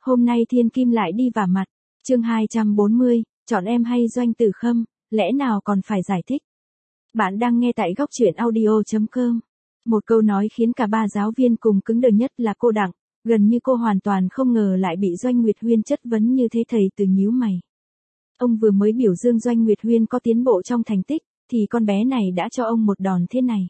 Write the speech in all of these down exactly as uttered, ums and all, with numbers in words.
Hôm nay thiên kim lại đi vả mặt. Chương hai trăm bốn mươi, chọn em hay Doanh Tử Khâm, lẽ nào còn phải giải thích. Bạn đang nghe tại góc truyện audio chấm com. Một câu nói khiến cả ba giáo viên cùng cứng đờ nhất là cô Đặng, gần như cô hoàn toàn không ngờ lại bị Doanh Nguyệt Huyên chất vấn như thế. Thầy Từ nhíu mày. Ông vừa mới biểu dương Doanh Nguyệt Huyên có tiến bộ trong thành tích, thì con bé này đã cho ông một đòn thế này.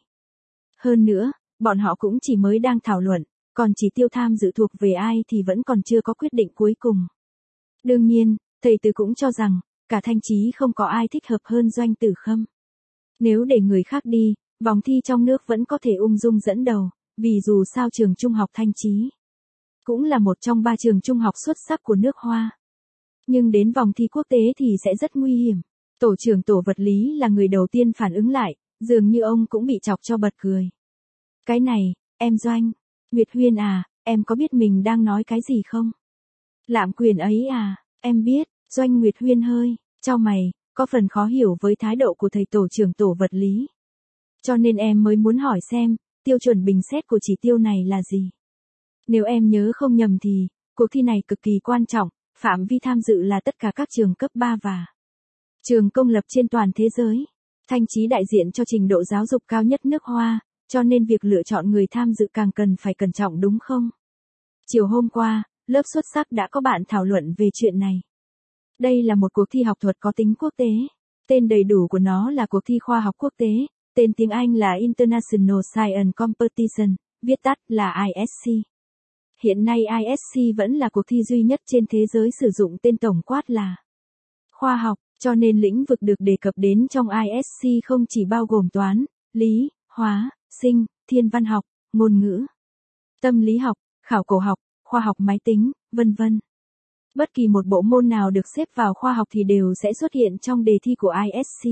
Hơn nữa, bọn họ cũng chỉ mới đang thảo luận, còn chỉ tiêu tham dự thuộc về ai thì vẫn còn chưa có quyết định cuối cùng. Đương nhiên, thầy Từ cũng cho rằng, cả Thanh Chí không có ai thích hợp hơn Doanh Tử Khâm. Nếu để người khác đi, vòng thi trong nước vẫn có thể ung dung dẫn đầu, vì dù sao trường trung học Thanh Chí cũng là một trong ba trường trung học xuất sắc của nước Hoa. Nhưng đến vòng thi quốc tế thì sẽ rất nguy hiểm. Tổ trưởng tổ vật lý là người đầu tiên phản ứng lại, dường như ông cũng bị chọc cho bật cười. Cái này, em Doanh Nguyệt Huyên à, em có biết mình đang nói cái gì không? Lạm quyền ấy à, em biết. Doanh Nguyệt Huyên hơi chau mày, có phần khó hiểu với thái độ của thầy tổ trưởng tổ vật lý. Cho nên em mới muốn hỏi xem, tiêu chuẩn bình xét của chỉ tiêu này là gì? Nếu em nhớ không nhầm thì, cuộc thi này cực kỳ quan trọng, phạm vi tham dự là tất cả các trường cấp ba và trường công lập trên toàn thế giới. Thanh Chí đại diện cho trình độ giáo dục cao nhất nước Hoa, cho nên việc lựa chọn người tham dự càng cần phải cẩn trọng đúng không? Chiều hôm qua, lớp xuất sắc đã có bạn thảo luận về chuyện này. Đây là một cuộc thi học thuật có tính quốc tế. Tên đầy đủ của nó là cuộc thi khoa học quốc tế, tên tiếng Anh là International Science Competition, viết tắt là I S C. Hiện nay I S C vẫn là cuộc thi duy nhất trên thế giới sử dụng tên tổng quát là khoa học, cho nên lĩnh vực được đề cập đến trong I S C không chỉ bao gồm toán, lý, hóa, sinh, thiên văn học, ngôn ngữ, tâm lý học, khảo cổ học, khoa học máy tính, vân vân. Bất kỳ một bộ môn nào được xếp vào khoa học thì đều sẽ xuất hiện trong đề thi của I S C.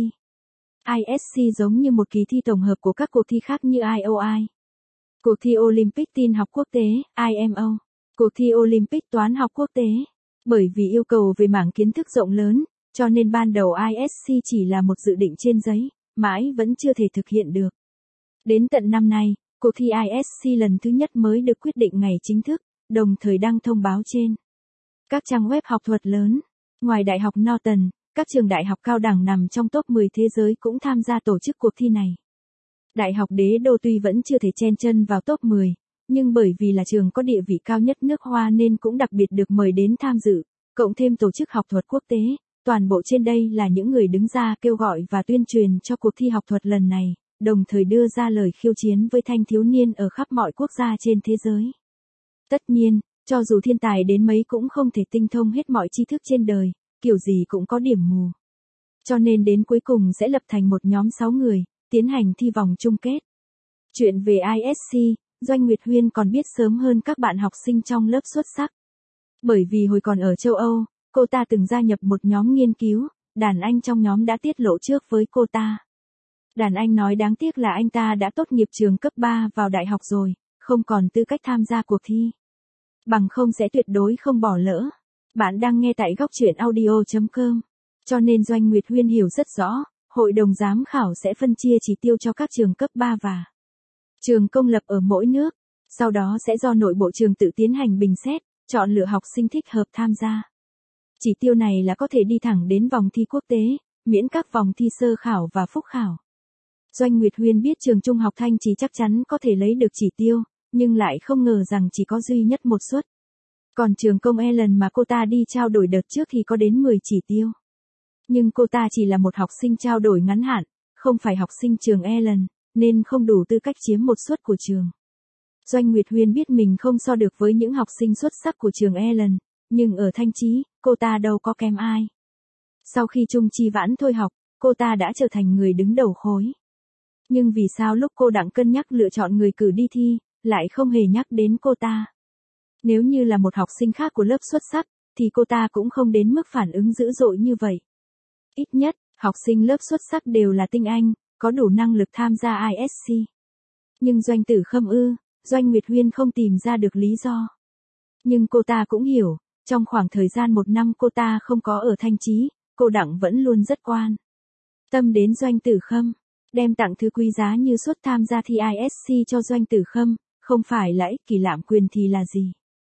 I S C giống như một kỳ thi tổng hợp của các cuộc thi khác như I O I, cuộc thi Olympic tin học quốc tế, I M O, cuộc thi Olympic toán học quốc tế. Bởi vì yêu cầu về mảng kiến thức rộng lớn, cho nên ban đầu I S C chỉ là một dự định trên giấy, mãi vẫn chưa thể thực hiện được. Đến tận năm nay, cuộc thi I S C lần thứ nhất mới được quyết định ngày chính thức, đồng thời đăng thông báo trên các trang web học thuật lớn. Ngoài Đại học Norton, các trường đại học cao đẳng nằm trong top mười thế giới cũng tham gia tổ chức cuộc thi này. Đại học Đế Đô tuy vẫn chưa thể chen chân vào top mười, nhưng bởi vì là trường có địa vị cao nhất nước Hoa nên cũng đặc biệt được mời đến tham dự, cộng thêm tổ chức học thuật quốc tế, toàn bộ trên đây là những người đứng ra kêu gọi và tuyên truyền cho cuộc thi học thuật lần này, đồng thời đưa ra lời khiêu chiến với thanh thiếu niên ở khắp mọi quốc gia trên thế giới. Tất nhiên, cho dù thiên tài đến mấy cũng không thể tinh thông hết mọi tri thức trên đời, kiểu gì cũng có điểm mù. Cho nên đến cuối cùng sẽ lập thành một nhóm sáu người, tiến hành thi vòng chung kết. Chuyện về I S C, Doanh Nguyệt Huyên còn biết sớm hơn các bạn học sinh trong lớp xuất sắc. Bởi vì hồi còn ở châu Âu, cô ta từng gia nhập một nhóm nghiên cứu, đàn anh trong nhóm đã tiết lộ trước với cô ta. Đàn anh nói đáng tiếc là anh ta đã tốt nghiệp trường cấp ba vào đại học rồi, không còn tư cách tham gia cuộc thi. Bằng không sẽ tuyệt đối không bỏ lỡ. Bạn đang nghe tại góc truyện audio chấm com. Cho nên Doanh Nguyệt Huyên hiểu rất rõ, hội đồng giám khảo sẽ phân chia chỉ tiêu cho các trường cấp ba và trường công lập ở mỗi nước. Sau đó sẽ do nội bộ trường tự tiến hành bình xét, chọn lựa học sinh thích hợp tham gia. Chỉ tiêu này là có thể đi thẳng đến vòng thi quốc tế, miễn các vòng thi sơ khảo và phúc khảo. Doanh Nguyệt Huyên biết trường trung học Thanh Chí chắc chắn có thể lấy được chỉ tiêu, nhưng lại không ngờ rằng chỉ có duy nhất một suất. Còn trường công Ellen mà cô ta đi trao đổi đợt trước thì có đến mười chỉ tiêu. Nhưng cô ta chỉ là một học sinh trao đổi ngắn hạn, không phải học sinh trường Ellen, nên không đủ tư cách chiếm một suất của trường. Doanh Nguyệt Huyên biết mình không so được với những học sinh xuất sắc của trường Ellen, nhưng ở Thanh Chí, cô ta đâu có kém ai. Sau khi Trung Chi Vãn thôi học, cô ta đã trở thành người đứng đầu khối. Nhưng vì sao lúc cô Đặng cân nhắc lựa chọn người cử đi thi, lại không hề nhắc đến cô ta? Nếu như là một học sinh khác của lớp xuất sắc, thì cô ta cũng không đến mức phản ứng dữ dội như vậy. Ít nhất, học sinh lớp xuất sắc đều là tinh anh, có đủ năng lực tham gia I S C. Nhưng Doanh Tử Khâm ư, Doanh Nguyệt Huyên không tìm ra được lý do. Nhưng cô ta cũng hiểu, trong khoảng thời gian một năm cô ta không có ở Thanh Chí, cô Đặng vẫn luôn rất quan tâm đến Doanh Tử Khâm, đem tặng thứ quý giá như suất tham gia thi I S C cho Doanh Tử Khâm, không phải là ích kỷ lạm quyền thì là gì.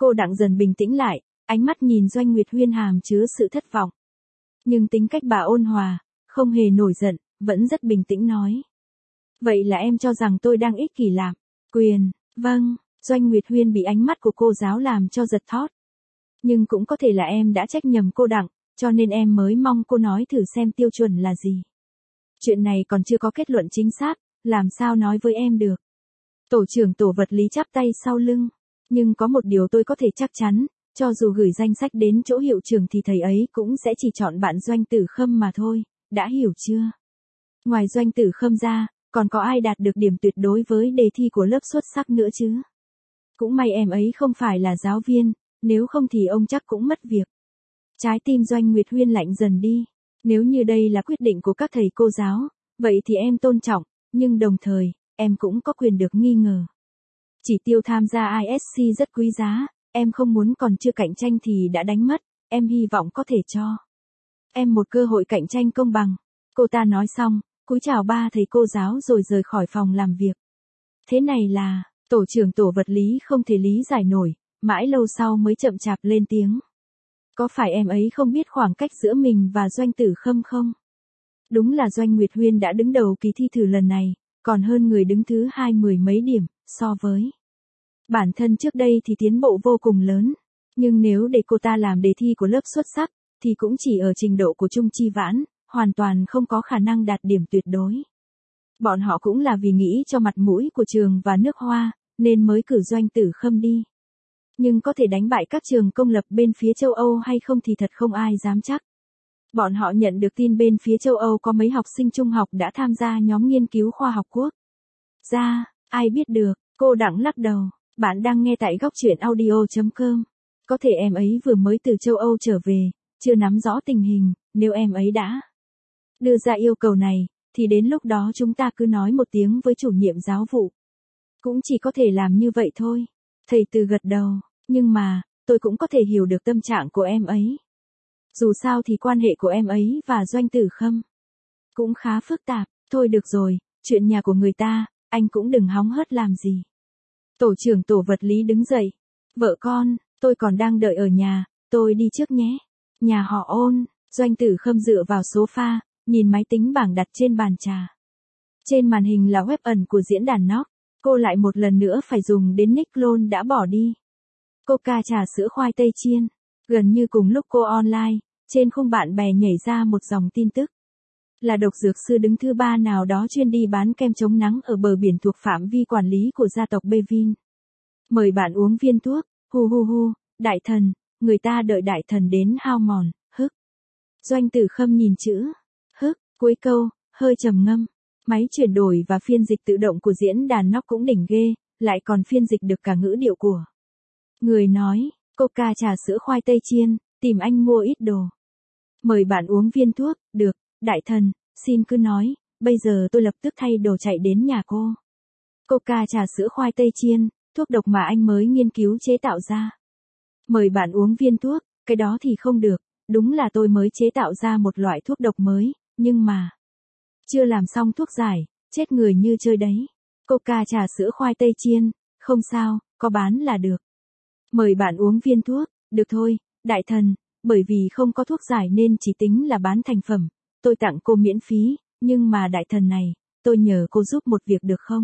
Cô Đặng dần bình tĩnh lại, ánh mắt nhìn Doanh Nguyệt Huyên hàm chứa sự thất vọng. Nhưng tính cách bà ôn hòa, không hề nổi giận, vẫn rất bình tĩnh nói. Vậy là em cho rằng tôi đang ích kỷ lạm quyền, vâng, Doanh Nguyệt Huyên bị ánh mắt của cô giáo làm cho giật thót. Nhưng cũng có thể là em đã trách nhầm cô Đặng, cho nên em mới mong cô nói thử xem tiêu chuẩn là gì. Chuyện này còn chưa có kết luận chính xác, làm sao nói với em được. Tổ trưởng tổ vật lý chắp tay sau lưng. Nhưng có một điều tôi có thể chắc chắn, cho dù gửi danh sách đến chỗ hiệu trưởng thì thầy ấy cũng sẽ chỉ chọn bạn Doanh Tử Khâm mà thôi, đã hiểu chưa? Ngoài Doanh Tử Khâm ra, còn có ai đạt được điểm tuyệt đối với đề thi của lớp xuất sắc nữa chứ? Cũng may em ấy không phải là giáo viên, nếu không thì ông chắc cũng mất việc. Trái tim Doanh Nguyệt Huyên lạnh dần đi. Nếu như đây là quyết định của các thầy cô giáo, vậy thì em tôn trọng, nhưng đồng thời, em cũng có quyền được nghi ngờ. Chỉ tiêu tham gia i ét xê rất quý giá, em không muốn còn chưa cạnh tranh thì đã đánh mất, em hy vọng có thể cho em một cơ hội cạnh tranh công bằng. Cô ta nói xong, cúi chào ba thầy cô giáo rồi rời khỏi phòng làm việc. Thế này là, tổ trưởng tổ vật lý không thể lý giải nổi, mãi lâu sau mới chậm chạp lên tiếng. Có phải em ấy không biết khoảng cách giữa mình và Doanh Tử Khâm không? Đúng là Doanh Nguyệt Huyên đã đứng đầu kỳ thi thử lần này, còn hơn người đứng thứ hai mười mấy điểm, so với bản thân trước đây thì tiến bộ vô cùng lớn. Nhưng nếu để cô ta làm đề thi của lớp xuất sắc, thì cũng chỉ ở trình độ của Trung Chi Vãn, hoàn toàn không có khả năng đạt điểm tuyệt đối. Bọn họ cũng là vì nghĩ cho mặt mũi của trường và nước Hoa, nên mới cử Doanh Tử Khâm đi. Nhưng có thể đánh bại các trường công lập bên phía châu Âu hay không thì thật không ai dám chắc. Bọn họ nhận được tin bên phía châu Âu có mấy học sinh trung học đã tham gia nhóm nghiên cứu khoa học quốc gia, ai biết được, cô Đặng lắc đầu. Bạn đang nghe tại góc truyện audio chấm com. Có thể em ấy vừa mới từ châu Âu trở về, chưa nắm rõ tình hình, nếu em ấy đã đưa ra yêu cầu này, thì đến lúc đó chúng ta cứ nói một tiếng với chủ nhiệm giáo vụ. Cũng chỉ có thể làm như vậy thôi. Thầy Từ gật đầu, nhưng mà, tôi cũng có thể hiểu được tâm trạng của em ấy. Dù sao thì quan hệ của em ấy và Doanh Tử Khâm cũng khá phức tạp. Thôi được rồi, chuyện nhà của người ta, anh cũng đừng hóng hớt làm gì. Tổ trưởng tổ vật lý đứng dậy. Vợ con, tôi còn đang đợi ở nhà, tôi đi trước nhé. Nhà họ Ôn, Doanh Tử Khâm dựa vào sofa, nhìn máy tính bảng đặt trên bàn trà. Trên màn hình là web ẩn của diễn đàn Nox. Cô lại một lần nữa phải dùng đến nick clone đã bỏ đi. Coca trà sữa khoai tây chiên. Gần như cùng lúc cô online, trên khung bạn bè nhảy ra một dòng tin tức. Là độc dược sư đứng thứ ba nào đó chuyên đi bán kem chống nắng ở bờ biển thuộc phạm vi quản lý của gia tộc Bevin. Mời bạn uống viên thuốc, hu hu hu, đại thần, người ta đợi đại thần đến hao mòn, hức. Doanh Tử Khâm nhìn chữ, hức, cuối câu, hơi trầm ngâm. Máy chuyển đổi và phiên dịch tự động của diễn đàn Nox cũng đỉnh ghê, lại còn phiên dịch được cả ngữ điệu của người nói. Coca trà sữa khoai tây chiên, tìm anh mua ít đồ. Mời bạn uống viên thuốc, được, đại thần, xin cứ nói, bây giờ tôi lập tức thay đồ chạy đến nhà cô. Coca trà sữa khoai tây chiên, thuốc độc mà anh mới nghiên cứu chế tạo ra. Mời bạn uống viên thuốc, cái đó thì không được, đúng là tôi mới chế tạo ra một loại thuốc độc mới, nhưng mà chưa làm xong thuốc giải, chết người như chơi đấy. Coca trà sữa khoai tây chiên, không sao, có bán là được. Mời bạn uống viên thuốc, được thôi, đại thần, bởi vì không có thuốc giải nên chỉ tính là bán thành phẩm, tôi tặng cô miễn phí, nhưng mà đại thần này, tôi nhờ cô giúp một việc được không?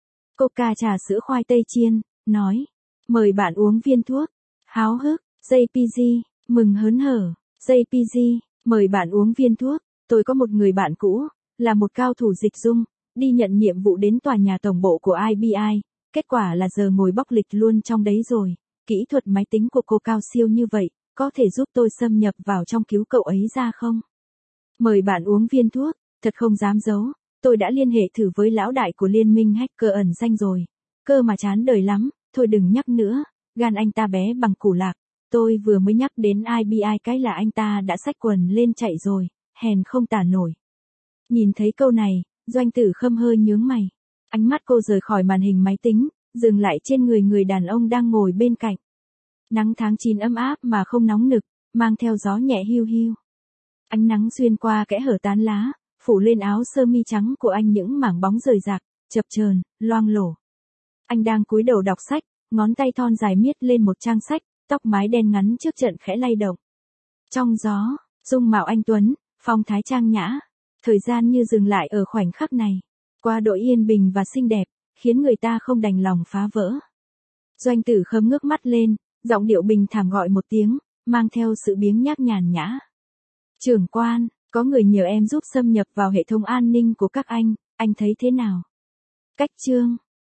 Coca trà sữa khoai tây chiên, nói, mời bạn uống viên thuốc, háo hức, gi pê giê, mừng hớn hở, gi pê giê, mời bạn uống viên thuốc, tôi có một người bạn cũ, là một cao thủ dịch dung, đi nhận nhiệm vụ đến tòa nhà tổng bộ của i bê i, kết quả là giờ ngồi bóc lịch luôn trong đấy rồi. Kỹ thuật máy tính của cô cao siêu như vậy, có thể giúp tôi xâm nhập vào trong cứu cậu ấy ra không? Mời bạn uống viên thuốc, thật không dám giấu, tôi đã liên hệ thử với lão đại của liên minh hacker ẩn danh rồi. Cơ mà chán đời lắm, thôi đừng nhắc nữa, gan anh ta bé bằng củ lạc. Tôi vừa mới nhắc đến i bê i cái là anh ta đã xách quần lên chạy rồi, hèn không tả nổi. Nhìn thấy câu này, Doanh Tử Khâm hơi nhướng mày. Ánh mắt cô rời khỏi màn hình máy tính, dừng lại trên người người đàn ông đang ngồi bên cạnh. Nắng tháng chín ấm áp mà không nóng nực, mang theo gió nhẹ hiu hiu. Ánh nắng xuyên qua kẽ hở tán lá, phủ lên áo sơ mi trắng của anh những mảng bóng rời rạc, chập chờn, loang lổ. Anh đang cúi đầu đọc sách, ngón tay thon dài miết lên một trang sách, tóc mái đen ngắn trước trận khẽ lay động. Trong gió, dung mạo anh tuấn, phong thái trang nhã. Thời gian như dừng lại ở khoảnh khắc này. Qua độ yên bình và xinh đẹp, khiến người ta không đành lòng phá vỡ. Doanh Tử Khâm ngước mắt lên, giọng điệu bình thản gọi một tiếng, mang theo sự biếng nhác nhàn nhã. Trưởng quan, có người nhờ em giúp xâm nhập vào hệ thống an ninh của các anh, anh thấy thế nào? Cách chương